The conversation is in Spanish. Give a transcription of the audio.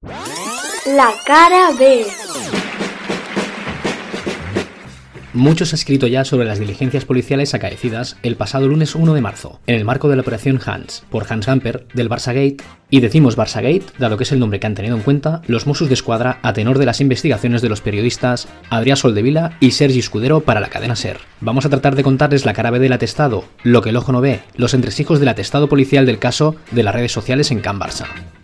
La cara B. Mucho se ha escrito ya sobre las diligencias policiales acaecidas el pasado lunes 1 de marzo, en el marco de la operación Hans, por Hans Gamper, del Barçagate, y decimos Barçagate, dado que es el nombre que han tenido en cuenta los Mossos d'Esquadra a tenor de las investigaciones de los periodistas Adrià Soldevila y Sergi Escudero para la cadena SER. Vamos a tratar de contarles la cara B del atestado, lo que el ojo no ve, los entresijos del atestado policial del caso de las redes sociales en Can Barça.